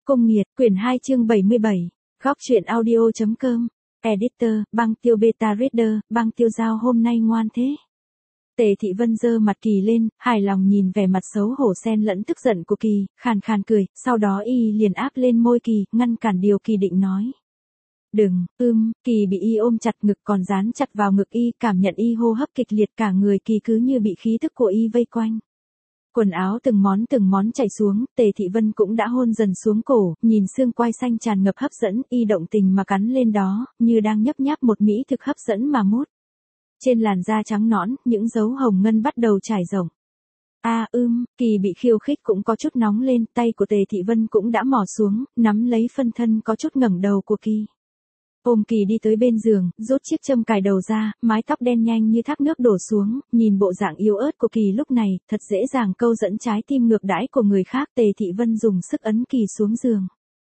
Cung Nghiệt, quyển 2 chương 77. Góc truyện audio.com. Editor, Băng Tiêu Beta Reader, Băng Tiêu Giao hôm nay ngoan thế. Tề Thị Vân giơ mặt Kỳ lên, hài lòng nhìn vẻ mặt xấu hổ xen lẫn tức giận của Kỳ, khàn khàn cười, sau đó y liền áp lên môi Kỳ, ngăn cản điều Kỳ định nói. Đừng, Kỳ bị y ôm chặt ngực còn dán chặt vào ngực y, cảm nhận y hô hấp kịch liệt, cả người Kỳ cứ như bị khí thức của y vây quanh. Quần áo từng món chảy xuống, Tề Thị Vân cũng đã hôn dần xuống cổ, nhìn xương quai xanh tràn ngập hấp dẫn, y động tình mà cắn lên đó, như đang nhấp nháp một mỹ thực hấp dẫn mà mút. Trên làn da trắng nõn, những dấu hồng ngân bắt đầu trải rộng. Kỳ bị khiêu khích cũng có chút nóng lên, tay của Tề Thị Vân cũng đã mò xuống, nắm lấy phân thân có chút ngẩng đầu của Kỳ. Ôm Kỳ đi tới bên giường, rút chiếc châm cài đầu ra, mái tóc đen nhanh như thác nước đổ xuống, nhìn bộ dạng yếu ớt của Kỳ lúc này, thật dễ dàng câu dẫn trái tim ngược đãi của người khác. Tề Thị Vân dùng sức ấn Kỳ xuống giường.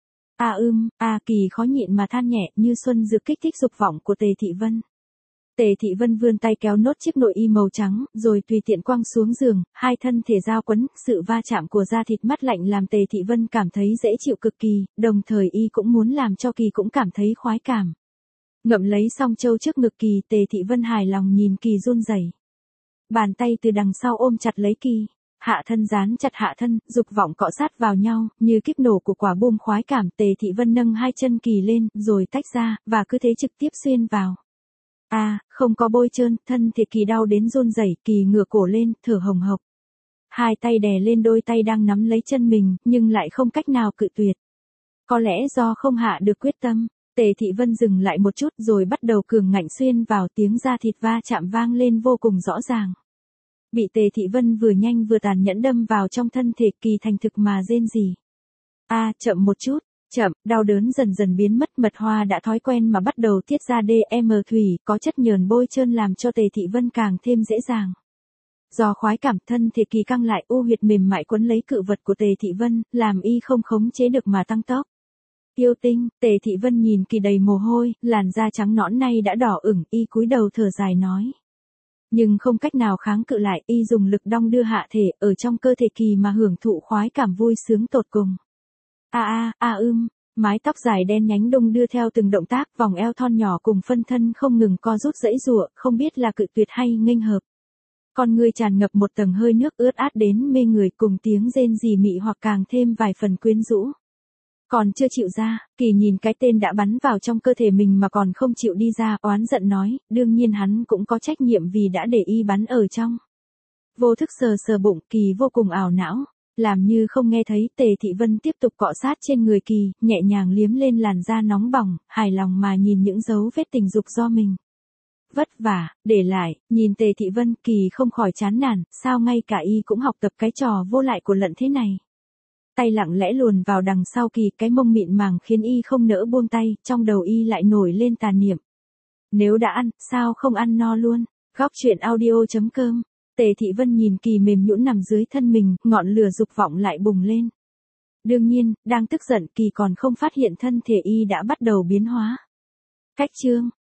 Kỳ khó nhịn mà than nhẹ, như xuân dược kích thích dục vọng của Tề Thị Vân. Tề Thị Vân vươn tay kéo nốt chiếc nội y màu trắng, rồi tùy tiện quăng xuống giường, hai thân thể giao quấn, sự va chạm của da thịt mát lạnh làm Tề Thị Vân cảm thấy dễ chịu cực kỳ, đồng thời y cũng muốn làm cho Kỳ cũng cảm thấy khoái cảm. Ngậm lấy song châu trước ngực Kỳ, Tề Thị Vân hài lòng nhìn Kỳ run rẩy. Bàn tay từ đằng sau ôm chặt lấy Kỳ, hạ thân dán chặt hạ thân, dục vọng cọ sát vào nhau, như kíp nổ của quả bom khoái cảm. Tề Thị Vân nâng hai chân Kỳ lên, rồi tách ra, và cứ thế trực tiếp xuyên vào. Không có bôi trơn, thân thể Kỳ đau đến run rẩy, Kỳ ngửa cổ lên, thở hồng hộc. Hai tay đè lên đôi tay đang nắm lấy chân mình, nhưng lại không cách nào cự tuyệt. Có lẽ do không hạ được quyết tâm, Tề Thị Vân dừng lại một chút rồi bắt đầu cường ngạnh xuyên vào, tiếng da thịt va chạm vang lên vô cùng rõ ràng. Bị Tề Thị Vân vừa nhanh vừa tàn nhẫn đâm vào trong thân thể, Kỳ thành thực mà rên rỉ. Chậm một chút. Chậm, đau đớn dần dần biến mất, mật hoa đã thói quen mà bắt đầu tiết ra DM thủy, có chất nhờn bôi trơn làm cho Tề Thị Vân càng thêm dễ dàng. Do khoái cảm, thân thể Kỳ căng lại, u huyệt mềm mại quấn lấy cự vật của Tề Thị Vân, làm y không khống chế được mà tăng tốc. Yêu tinh, Tề Thị Vân nhìn Kỳ đầy mồ hôi, làn da trắng nõn nay đã đỏ ửng, y cúi đầu thở dài nói. Nhưng không cách nào kháng cự lại, y dùng lực đong đưa hạ thể, ở trong cơ thể Kỳ mà hưởng thụ khoái cảm vui sướng tột cùng. Mái tóc dài đen nhánh đung đưa theo từng động tác, vòng eo thon nhỏ cùng phân thân không ngừng co rút giãy giụa, không biết là cự tuyệt hay nghênh hợp. Con người tràn ngập một tầng hơi nước ướt át đến mê người, cùng tiếng rên rỉ mị hoặc càng thêm vài phần quyến rũ. Còn chưa chịu ra, Kỳ nhìn cái tên đã bắn vào trong cơ thể mình mà còn không chịu đi ra, oán giận nói, đương nhiên hắn cũng có trách nhiệm vì đã để y bắn ở trong. Vô thức sờ bụng, Kỳ vô cùng ảo não. Làm như không nghe thấy, Tề Thị Vân tiếp tục cọ sát trên người Kỳ, nhẹ nhàng liếm lên làn da nóng bỏng, hài lòng mà nhìn những dấu vết tình dục do mình vất vả để lại. Nhìn Tề Thị Vân, Kỳ không khỏi chán nản, sao ngay cả y cũng học tập cái trò vô lại của lận thế này. Tay lặng lẽ luồn vào đằng sau Kỳ, cái mông mịn màng khiến y không nỡ buông tay, trong đầu y lại nổi lên tà niệm. Nếu đã ăn, sao không ăn no luôn? Góc truyện audio.com. Tề Thị Vân nhìn Kỳ mềm nhũn nằm dưới thân mình, ngọn lửa dục vọng lại bùng lên. Đương nhiên, đang tức giận, Kỳ còn không phát hiện thân thể y đã bắt đầu biến hóa. Cách chương.